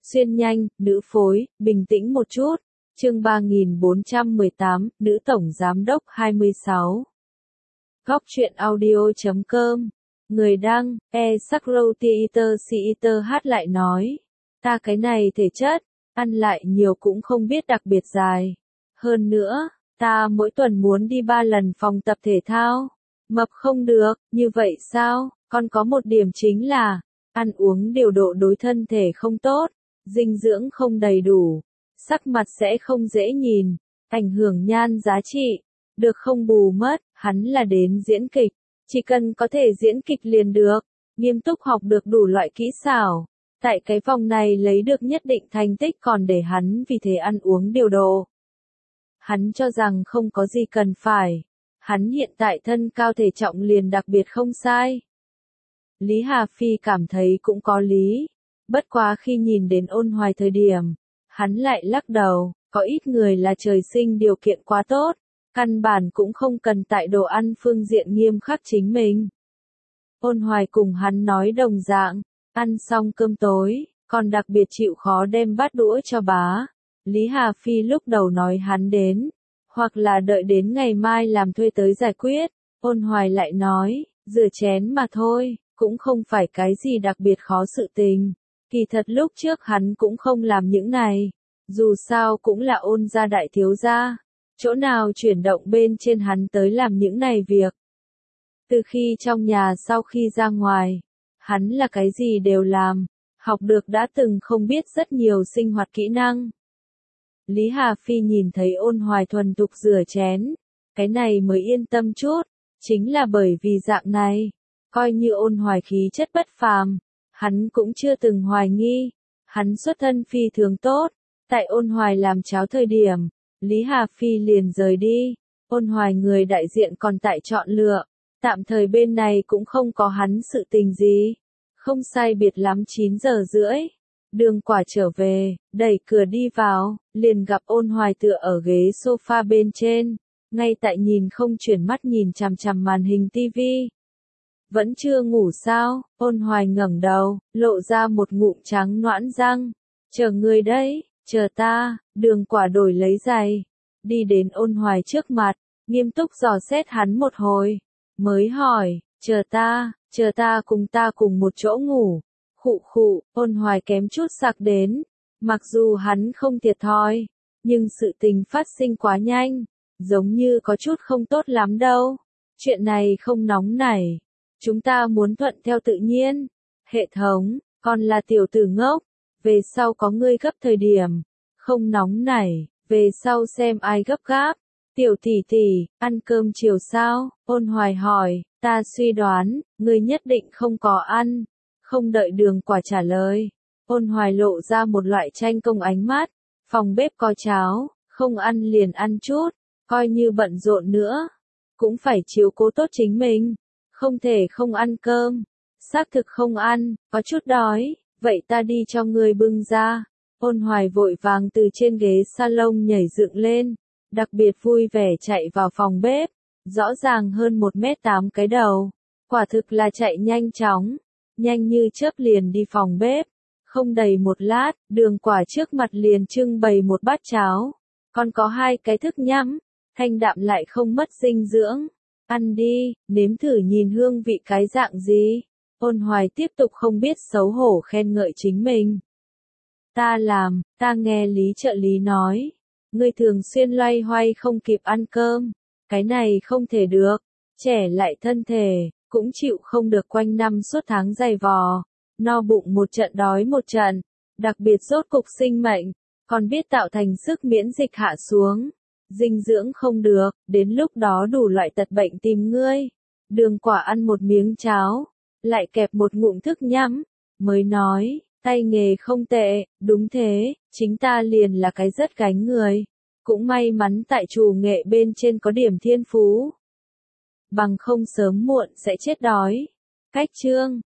Xuyên nhanh, nữ phối, bình tĩnh một chút. Chương 3418, nữ tổng giám đốc 26. Góc truyện audio.com. Người đăng, Sakrow hát lại nói. Ta cái này thể chất, ăn lại nhiều cũng không biết đặc biệt dài. Hơn nữa, ta mỗi tuần muốn đi 3 lần phòng tập thể thao. Mập không được, như vậy sao? Còn có một điểm chính là, ăn uống điều độ đối thân thể không tốt, dinh dưỡng không đầy đủ, sắc mặt sẽ không dễ nhìn, ảnh hưởng nhan giá trị, được không bù mất, hắn là đến diễn kịch, chỉ cần có thể diễn kịch liền được, nghiêm túc học được đủ loại kỹ xảo, tại cái vòng này lấy được nhất định thành tích còn để hắn vì thế ăn uống điều độ. Hắn cho rằng không có gì cần phải, hắn hiện tại thân cao thể trọng liền đặc biệt không sai. Lý Hà Phi cảm thấy cũng có lý, bất quá khi nhìn đến Ôn Hoài thời điểm, hắn lại lắc đầu, có ít người là trời sinh điều kiện quá tốt, căn bản cũng không cần tại đồ ăn phương diện nghiêm khắc chính mình. Ôn Hoài cùng hắn nói đồng dạng, ăn xong cơm tối, còn đặc biệt chịu khó đem bát đũa cho bá. Lý Hà Phi lúc đầu nói hắn đến, hoặc là đợi đến ngày mai làm thuê tới giải quyết, Ôn Hoài lại nói, rửa chén mà thôi, cũng không phải cái gì đặc biệt khó sự tình. Kỳ thật lúc trước hắn cũng không làm những này, dù sao cũng là Ôn gia đại thiếu gia, chỗ nào chuyển động bên trên hắn tới làm những này việc. Từ khi trong nhà sau khi ra ngoài, hắn là cái gì đều làm, học được đã từng không biết rất nhiều sinh hoạt kỹ năng. Lý Hà Phi nhìn thấy Ôn Hoài thuần thục rửa chén, cái này mới yên tâm chút, chính là bởi vì dạng này, coi như Ôn Hoài khí chất bất phàm, hắn cũng chưa từng hoài nghi, hắn xuất thân phi thường tốt, tại Ôn Hoài làm cháo thời điểm, Lý Hà Phi liền rời đi, Ôn Hoài người đại diện còn tại chọn lựa, tạm thời bên này cũng không có hắn sự tình gì, không sai biệt lắm 9 giờ rưỡi. Đường Quả trở về, đẩy cửa đi vào, liền gặp Ôn Hoài tựa ở ghế sofa bên trên, ngay tại nhìn không chuyển mắt nhìn chằm chằm màn hình tivi. Vẫn chưa ngủ sao? Ôn Hoài ngẩng đầu, lộ ra một ngụm trắng nõn răng. Chờ người đấy, chờ ta. Đường Quả đổi lấy giày, đi đến Ôn Hoài trước mặt, nghiêm túc dò xét hắn một hồi, mới hỏi, chờ ta cùng một chỗ ngủ. Khụ khụ, Ôn Hoài kém chút sặc đến, mặc dù hắn không thiệt thòi, nhưng sự tình phát sinh quá nhanh, giống như có chút không tốt lắm đâu. Chuyện này không nóng nảy, chúng ta muốn thuận theo tự nhiên. Hệ thống, còn là tiểu tử ngốc, về sau có ngươi gấp thời điểm, không nóng nảy, về sau xem ai gấp gáp. Tiểu tỷ tỷ, ăn cơm chiều sao? Ôn Hoài hỏi, ta suy đoán, ngươi nhất định không có ăn. Không đợi Đường Quả trả lời, Ôn Hoài lộ ra một loại tranh công ánh mắt, phòng bếp có cháo, không ăn liền ăn chút, coi như bận rộn nữa, cũng phải chiếu cố tốt chính mình, không thể không ăn cơm, xác thực không ăn, có chút đói, vậy ta đi cho ngươi bưng ra. Ôn Hoài vội vàng từ trên ghế salon nhảy dựng lên, đặc biệt vui vẻ chạy vào phòng bếp, rõ ràng hơn 1m8 cái đầu, quả thực là chạy nhanh chóng. Nhanh như chớp liền đi phòng bếp, không đầy một lát, Đường Quả trước mặt liền trưng bày một bát cháo, còn có 2 cái thức nhắm, thanh đạm lại không mất dinh dưỡng. Ăn đi, nếm thử nhìn hương vị cái dạng gì. Ôn Hoài tiếp tục không biết xấu hổ khen ngợi chính mình. Ta làm, ta nghe Lý trợ lý nói, ngươi thường xuyên loay hoay không kịp ăn cơm, cái này không thể được, trẻ lại thân thể. Cũng chịu không được quanh năm suốt tháng dày vò, no bụng một trận đói một trận, đặc biệt rốt cục sinh mệnh, còn biết tạo thành sức miễn dịch hạ xuống, dinh dưỡng không được, đến lúc đó đủ loại tật bệnh tìm ngươi. Đường Quả ăn một miếng cháo, lại kẹp một ngụm thức nhắm, mới nói, tay nghề không tệ, đúng thế, chính ta liền là cái rất gánh người, cũng may mắn tại chủ nghệ bên trên có điểm thiên phú. Bằng không sớm muộn sẽ chết đói. Cách chương